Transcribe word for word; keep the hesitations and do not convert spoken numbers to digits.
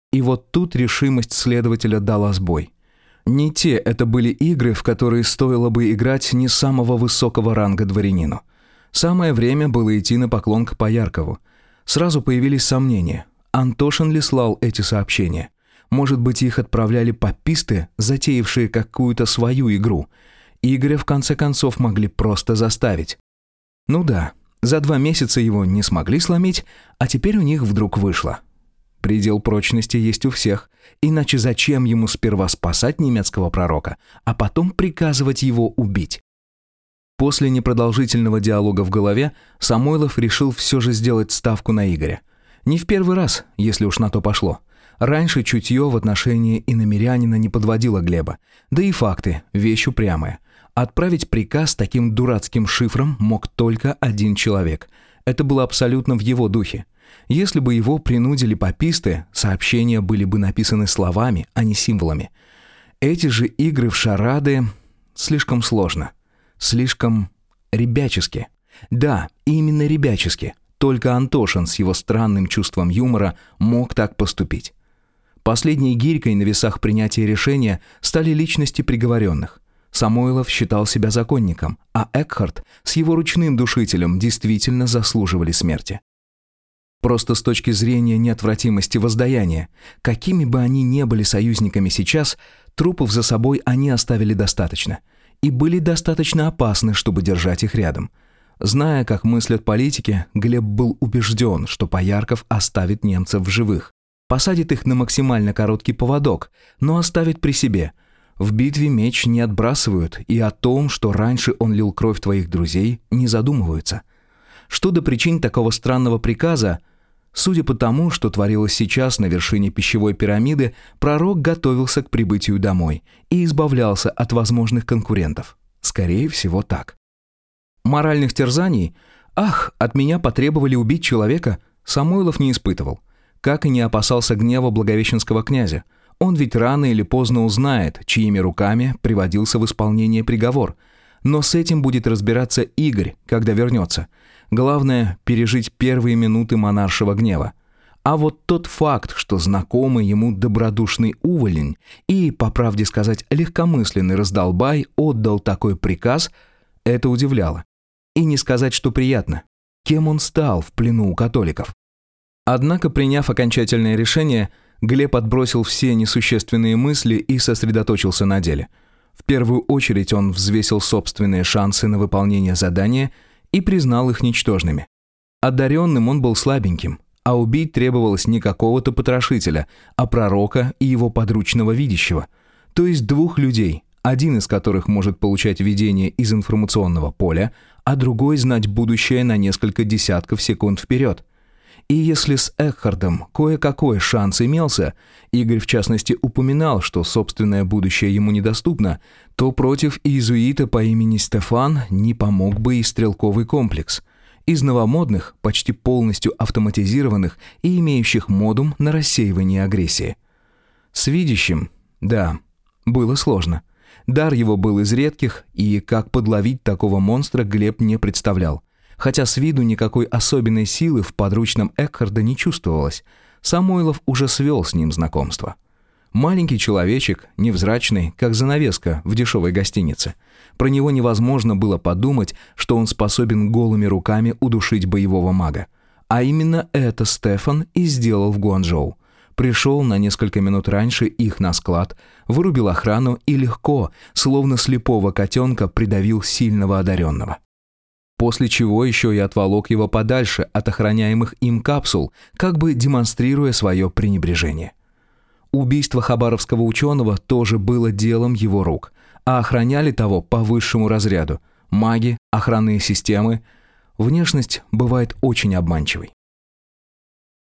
И вот тут решимость следователя дала сбой. Не те это были игры, в которые стоило бы играть не самого высокого ранга дворянину. Самое время было идти на поклон к Пояркову. Сразу появились сомнения. Антошин ли слал эти сообщения? Может быть, их отправляли пописты, затеявшие какую-то свою игру? Игоря, в конце концов, могли просто заставить. Ну да, за два месяца его не смогли сломить, а теперь у них вдруг вышло. Предел прочности есть у всех, иначе зачем ему сперва спасать немецкого пророка, а потом приказывать его убить? После непродолжительного диалога в голове Самойлов решил все же сделать ставку на Игоря. Не в первый раз, если уж на то пошло. Раньше чутье в отношении иномирянина не подводило Глеба, да и факты – вещь упрямая. Отправить приказ таким дурацким шифром мог только один человек. Это было абсолютно в его духе. Если бы его принудили пописты, сообщения были бы написаны словами, а не символами. Эти же игры в шарады слишком сложно, слишком ребячески. Да, именно ребячески. Только Антошин с его странным чувством юмора мог так поступить. Последней гирькой на весах принятия решения стали личности приговоренных. Самойлов считал себя законником, а Экхард с его ручным душителем действительно заслуживали смерти. Просто с точки зрения неотвратимости воздаяния, какими бы они ни были союзниками сейчас, трупов за собой они оставили достаточно. И были достаточно опасны, чтобы держать их рядом. Зная, как мыслят политики, Глеб был убежден, что Поярков оставит немцев в живых. Посадит их на максимально короткий поводок, но оставит при себе. В битве меч не отбрасывают, и о том, что раньше он лил кровь твоих друзей, не задумываются. Что до причин такого странного приказа, судя по тому, что творилось сейчас на вершине пищевой пирамиды, пророк готовился к прибытию домой и избавлялся от возможных конкурентов. Скорее всего, так. Моральных терзаний, ах, от меня потребовали убить человека, Самойлов не испытывал. Как и не опасался гнева благовещенского князя. Он ведь рано или поздно узнает, чьими руками приводился в исполнение приговор. Но с этим будет разбираться Игорь, когда вернется. Главное – пережить первые минуты монаршего гнева. А вот тот факт, что знакомый ему добродушный уволень и, по правде сказать, легкомысленный раздолбай отдал такой приказ, это удивляло. И не сказать, что приятно. Кем он стал в плену у католиков? Однако, приняв окончательное решение, Глеб отбросил все несущественные мысли и сосредоточился на деле. В первую очередь он взвесил собственные шансы на выполнение задания и признал их ничтожными. Одаренным он был слабеньким, а убить требовалось не какого-то потрошителя, а пророка и его подручного видящего, то есть двух людей, один из которых может получать видение из информационного поля, а другой знать будущее на несколько десятков секунд вперед. И если с Экхардом кое-какой шанс имелся, Игорь в частности упоминал, что собственное будущее ему недоступно, то против иезуита по имени Стефан не помог бы и стрелковый комплекс. Из новомодных, почти полностью автоматизированных и имеющих модум на рассеивание агрессии. С видящим, да, было сложно. Дар его был из редких, и как подловить такого монстра Глеб не представлял. Хотя с виду никакой особенной силы в подручном Экхарда не чувствовалось, Самойлов уже свел с ним знакомство. Маленький человечек, невзрачный, как занавеска в дешевой гостинице. Про него невозможно было подумать, что он способен голыми руками удушить боевого мага. А именно это Стефан и сделал в Гуанчжоу. Пришел на несколько минут раньше их на склад, вырубил охрану и легко, словно слепого котенка, придавил сильного одаренного. После чего еще и отволок его подальше от охраняемых им капсул, как бы демонстрируя свое пренебрежение. Убийство хабаровского ученого тоже было делом его рук, а охраняли того по высшему разряду – маги, охранные системы. Внешность бывает очень обманчивой.